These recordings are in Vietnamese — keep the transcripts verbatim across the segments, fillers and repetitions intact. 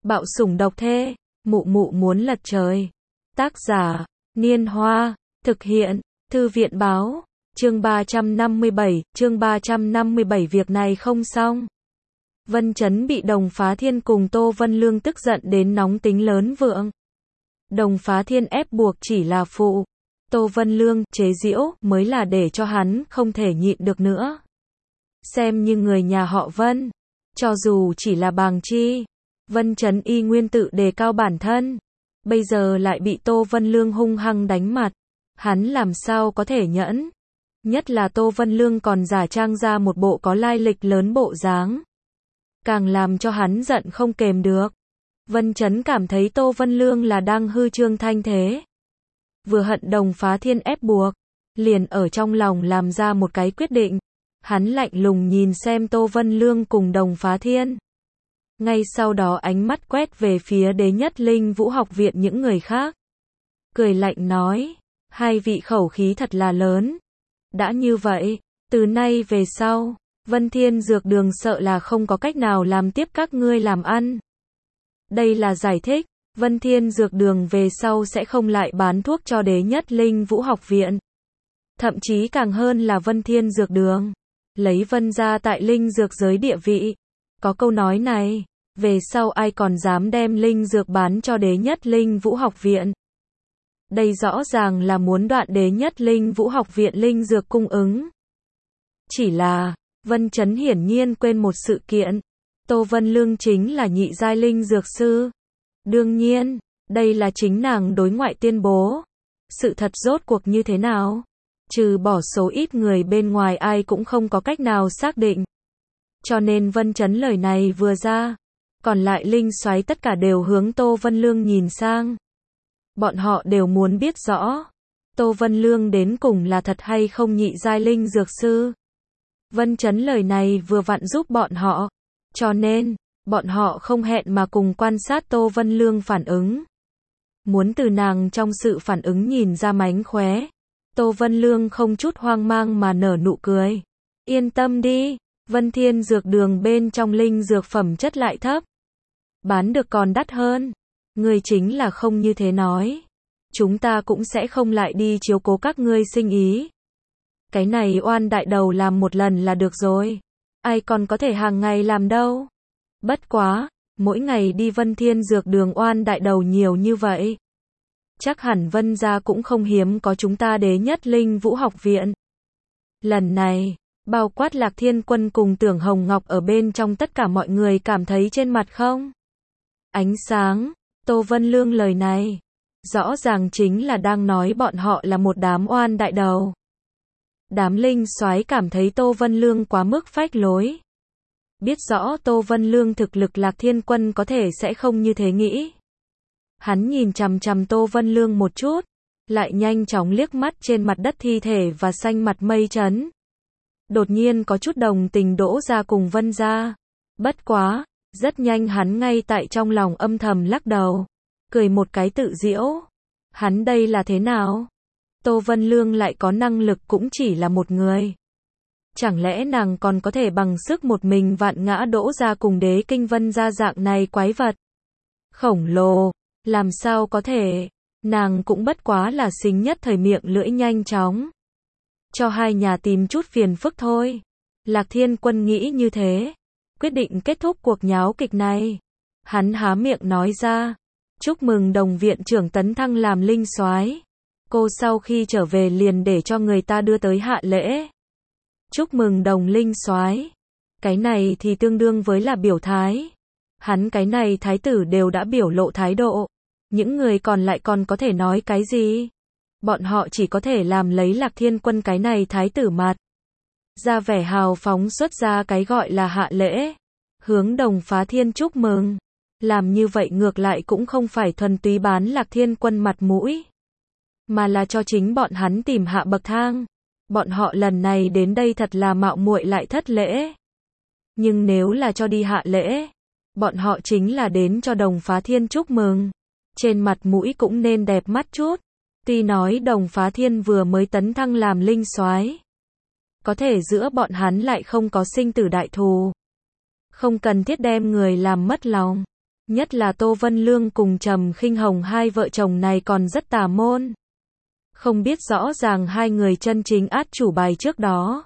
Bạo sủng độc thê, mụ mụ muốn lật trời. Tác giả, Niên Hoa, thực hiện, Thư viện báo, chương ba trăm năm mươi bảy, chương ba trăm năm mươi bảy việc này không xong. Vân Chấn bị Đồng Phá Thiên cùng Tô Vân Lương tức giận đến nóng tính lớn vượng. Đồng Phá Thiên ép buộc chỉ là phụ. Tô Vân Lương, chế giễu, mới là để cho hắn không thể nhịn được nữa. Xem như người nhà họ Vân. Cho dù chỉ là bàng chi. Vân Chấn y nguyên tự đề cao bản thân. Bây giờ lại bị Tô Vân Lương hung hăng đánh mặt. Hắn làm sao có thể nhẫn. Nhất là Tô Vân Lương còn giả trang ra một bộ có lai lịch lớn bộ dáng. Càng làm cho hắn giận không kềm được. Vân Chấn cảm thấy Tô Vân Lương là đang hư trương thanh thế. Vừa hận Đồng Phá Thiên ép buộc, liền ở trong lòng làm ra một cái quyết định. Hắn lạnh lùng nhìn xem Tô Vân Lương cùng Đồng Phá Thiên. Ngay sau đó ánh mắt quét về phía Đế Nhất Linh Vũ học viện những người khác. Cười lạnh nói, hai vị khẩu khí thật là lớn. Đã như vậy, từ nay về sau, Vân Thiên Dược Đường sợ là không có cách nào làm tiếp các ngươi làm ăn. Đây là giải thích, Vân Thiên Dược Đường về sau sẽ không lại bán thuốc cho Đế Nhất Linh Vũ học viện. Thậm chí càng hơn là Vân Thiên Dược Đường. Lấy Vân gia tại linh dược giới địa vị. Có câu nói này, về sau ai còn dám đem linh dược bán cho Đế Nhất Linh Vũ học viện. Đây rõ ràng là muốn đoạn Đế Nhất Linh Vũ học viện linh dược cung ứng. Chỉ là, Vân Chấn hiển nhiên quên một sự kiện. Tô Vân Lương chính là nhị giai linh dược sư. Đương nhiên, đây là chính nàng đối ngoại tuyên bố. Sự thật rốt cuộc như thế nào? Trừ bỏ số ít người bên ngoài ai cũng không có cách nào xác định. Cho nên Vân Chấn lời này vừa ra, còn lại linh soái tất cả đều hướng Tô Vân Lương nhìn sang. Bọn họ đều muốn biết rõ, Tô Vân Lương đến cùng là thật hay không nhị giai linh dược sư. Vân Chấn lời này vừa vặn giúp bọn họ, cho nên, bọn họ không hẹn mà cùng quan sát Tô Vân Lương phản ứng. Muốn từ nàng trong sự phản ứng nhìn ra mánh khóe. Tô Vân Lương không chút hoang mang mà nở nụ cười. Yên tâm đi, Vân Thiên Dược Đường bên trong linh dược phẩm chất lại thấp. Bán được còn đắt hơn. Ngươi chính là không như thế nói. Chúng ta cũng sẽ không lại đi chiếu cố các ngươi sinh ý. Cái này oan đại đầu làm một lần là được rồi. Ai còn có thể hàng ngày làm đâu. Bất quá, mỗi ngày đi Vân Thiên Dược Đường oan đại đầu nhiều như vậy. Chắc hẳn Vân gia cũng không hiếm có chúng ta Đế Nhất Linh Vũ học viện. Lần này, bao quát Lạc Thiên Quân cùng Tưởng Hồng Ngọc ở bên trong tất cả mọi người cảm thấy trên mặt không? Ánh sáng, Tô Vân Lương lời này, rõ ràng chính là đang nói bọn họ là một đám oan đại đầu. Đám linh soái cảm thấy Tô Vân Lương quá mức phách lối. Biết rõ Tô Vân Lương thực lực Lạc Thiên Quân có thể sẽ không như thế nghĩ. Hắn nhìn chằm chằm Tô Vân Lương một chút, lại nhanh chóng liếc mắt trên mặt đất thi thể và xanh mặt Mây Chấn. Đột nhiên có chút đồng tình đỗ ra cùng Vân gia. Bất quá, rất nhanh hắn ngay tại trong lòng âm thầm lắc đầu, cười một cái tự giễu. Hắn đây là thế nào? Tô Vân Lương lại có năng lực cũng chỉ là một người. Chẳng lẽ nàng còn có thể bằng sức một mình vạn ngã đỗ ra cùng Đế Kinh Vân gia dạng này quái vật khổng lồ? Làm sao có thể, nàng cũng bất quá là xính nhất thời miệng lưỡi nhanh chóng. Cho hai nhà tìm chút phiền phức thôi. Lạc Thiên Quân nghĩ như thế. Quyết định kết thúc cuộc nháo kịch này. Hắn há miệng nói ra. Chúc mừng Đồng viện trưởng tấn thăng làm linh soái. Cô sau khi trở về liền để cho người ta đưa tới hạ lễ. Chúc mừng Đồng linh soái. Cái này thì tương đương với là biểu thái. Hắn cái này thái tử đều đã biểu lộ thái độ. Những người còn lại còn có thể nói cái gì? Bọn họ chỉ có thể làm lấy Lạc Thiên Quân cái này thái tử mặt. Ra vẻ hào phóng xuất ra cái gọi là hạ lễ. Hướng Đồng Phá Thiên chúc mừng. Làm như vậy ngược lại cũng không phải thuần túy bán Lạc Thiên Quân mặt mũi. Mà là cho chính bọn hắn tìm hạ bậc thang. Bọn họ lần này đến đây thật là mạo muội lại thất lễ. Nhưng nếu là cho đi hạ lễ, bọn họ chính là đến cho Đồng Phá Thiên chúc mừng. Trên mặt mũi cũng nên đẹp mắt chút. Tuy nói Đồng Phá Thiên vừa mới tấn thăng làm linh soái, có thể giữa bọn hắn lại không có sinh tử đại thù. Không cần thiết đem người làm mất lòng. Nhất là Tô Vân Lương cùng Trầm Khinh Hồng hai vợ chồng này còn rất tà môn. Không biết rõ ràng hai người chân chính át chủ bài trước đó.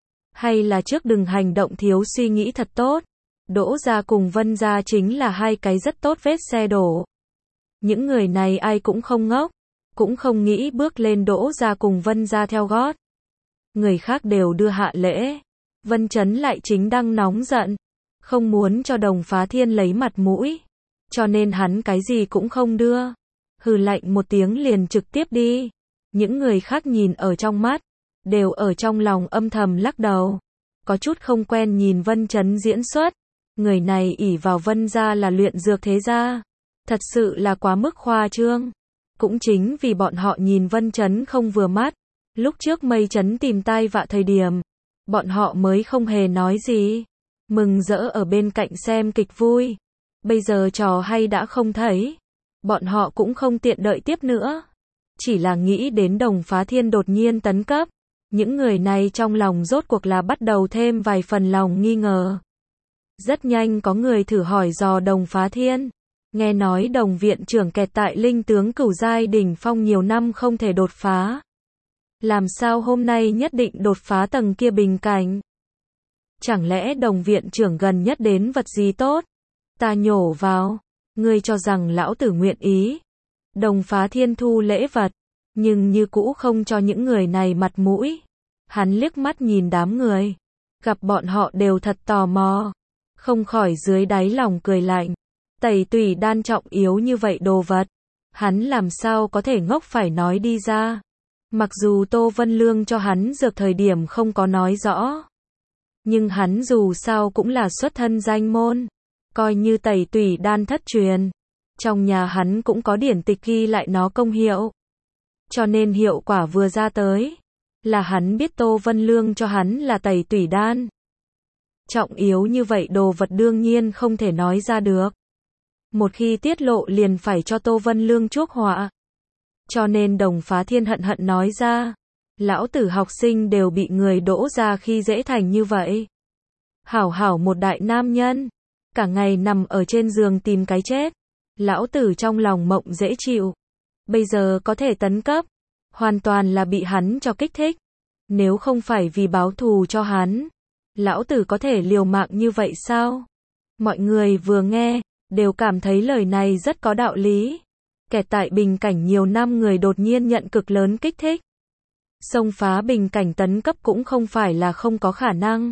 Hay là trước đừng hành động thiếu suy nghĩ thật tốt. Đỗ gia cùng Vân gia chính là hai cái rất tốt vết xe đổ. Những người này ai cũng không ngốc, cũng không nghĩ bước lên Đỗ gia cùng Vân gia theo gót. Người khác đều đưa hạ lễ, Vân Chấn lại chính đang nóng giận, không muốn cho Đồng Phá Thiên lấy mặt mũi, cho nên hắn cái gì cũng không đưa. Hừ lạnh một tiếng liền trực tiếp đi. Những người khác nhìn ở trong mắt, đều ở trong lòng âm thầm lắc đầu. Có chút không quen nhìn Vân Chấn diễn xuất. Người này ỷ vào Vân gia là luyện dược thế gia. Thật sự là quá mức khoa trương. Cũng chính vì bọn họ nhìn Vân Chấn không vừa mắt. Lúc trước Mây Chấn tìm tai vạ thời điểm, bọn họ mới không hề nói gì. Mừng rỡ ở bên cạnh xem kịch vui. Bây giờ trò hay đã không thấy. Bọn họ cũng không tiện đợi tiếp nữa. Chỉ là nghĩ đến Đồng Phá Thiên đột nhiên tấn cấp. Những người này trong lòng rốt cuộc là bắt đầu thêm vài phần lòng nghi ngờ. Rất nhanh có người thử hỏi dò Đồng Phá Thiên. Nghe nói Đồng viện trưởng kẹt tại linh tướng cửu giai đỉnh phong nhiều năm không thể đột phá. Làm sao hôm nay nhất định đột phá tầng kia bình cảnh? Chẳng lẽ Đồng viện trưởng gần nhất đến vật gì tốt? Ta nhổ vào. Ngươi cho rằng lão tử nguyện ý. Đồng Phá Thiên thu lễ vật, nhưng như cũ không cho những người này mặt mũi. Hắn liếc mắt nhìn đám người, gặp bọn họ đều thật tò mò, không khỏi dưới đáy lòng cười lạnh. Tẩy tùy đan trọng yếu như vậy đồ vật, hắn làm sao có thể ngốc phải nói đi ra. Mặc dù Tô Vân Lương cho hắn dược thời điểm không có nói rõ, nhưng hắn dù sao cũng là xuất thân danh môn, coi như tẩy tùy đan thất truyền. Trong nhà hắn cũng có điển tịch ghi lại nó công hiệu. Cho nên hiệu quả vừa ra tới, là hắn biết Tô Vân Lương cho hắn là tẩy tủy đan. Trọng yếu như vậy đồ vật đương nhiên không thể nói ra được. Một khi tiết lộ liền phải cho Tô Vân Lương chuốc họa. Cho nên Đồng Phá Thiên hận hận nói ra. Lão tử học sinh đều bị người Đỗ ra khi dễ thành như vậy. Hảo hảo một đại nam nhân, cả ngày nằm ở trên giường tìm cái chết. Lão tử trong lòng mộng dễ chịu. Bây giờ có thể tấn cấp, hoàn toàn là bị hắn cho kích thích. Nếu không phải vì báo thù cho hắn, lão tử có thể liều mạng như vậy sao? Mọi người vừa nghe, đều cảm thấy lời này rất có đạo lý. Kẹt tại bình cảnh nhiều năm người đột nhiên nhận cực lớn kích thích. Xông phá bình cảnh tấn cấp cũng không phải là không có khả năng.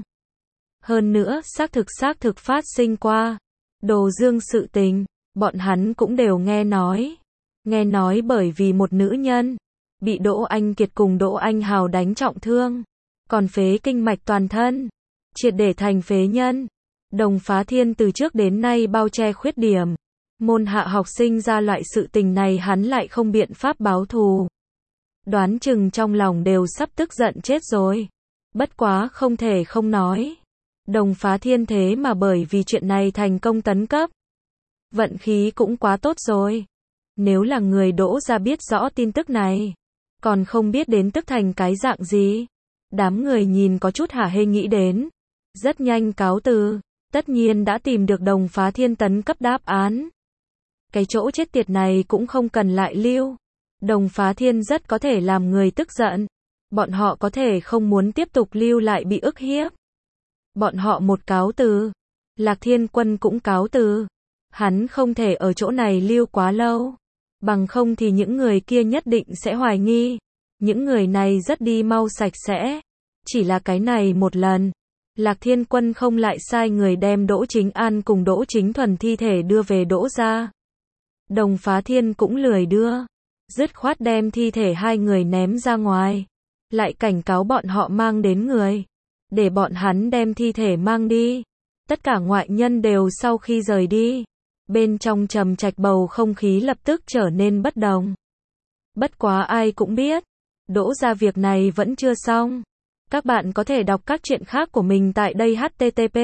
Hơn nữa, xác thực xác thực phát sinh qua. Đồ Dương sự tình, bọn hắn cũng đều nghe nói. Nghe nói bởi vì một nữ nhân, bị Đỗ Anh Kiệt cùng Đỗ Anh Hào đánh trọng thương, còn phế kinh mạch toàn thân, triệt để thành phế nhân. Đồng Phá Thiên từ trước đến nay bao che khuyết điểm. Môn hạ học sinh ra loại sự tình này hắn lại không biện pháp báo thù. Đoán chừng trong lòng đều sắp tức giận chết rồi. Bất quá không thể không nói. Đồng Phá Thiên thế mà bởi vì chuyện này thành công tấn cấp. Vận khí cũng quá tốt rồi. Nếu là người Đỗ ra biết rõ tin tức này, còn không biết đến tức thành cái dạng gì. Đám người nhìn có chút hả hê nghĩ đến. Rất nhanh cáo từ, tất nhiên đã tìm được Đồng Phá Thiên tấn cấp đáp án. Cái chỗ chết tiệt này cũng không cần lại lưu. Đồng Phá Thiên rất có thể làm người tức giận. Bọn họ có thể không muốn tiếp tục lưu lại bị ức hiếp. Bọn họ một cáo từ, Lạc Thiên Quân cũng cáo từ. Hắn không thể ở chỗ này lưu quá lâu. Bằng không thì những người kia nhất định sẽ hoài nghi. Những người này rất đi mau sạch sẽ. Chỉ là cái này một lần, Lạc Thiên Quân không lại sai người đem Đỗ Chính An cùng Đỗ Chính Thuần thi thể đưa về Đỗ gia. Đồng Phá Thiên cũng lười đưa, dứt khoát đem thi thể hai người ném ra ngoài. Lại cảnh cáo bọn họ mang đến người, để bọn hắn đem thi thể mang đi. Tất cả ngoại nhân đều sau khi rời đi, bên trong trầm trạch bầu không khí lập tức trở nên bất đồng. Bất quá ai cũng biết, Đỗ gia việc này vẫn chưa xong. Các bạn có thể đọc các chuyện khác của mình tại đây h t t p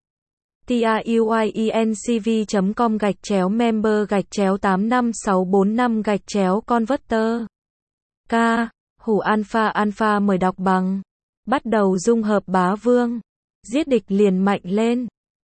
truyencv chấm com gạch chéo member gạch chéo tám năm sáu bốn năm gạch chéo converter. K. Hủ Alpha Alpha mời đọc bằng. Bắt đầu dung hợp bá vương. Giết địch liền mạnh lên.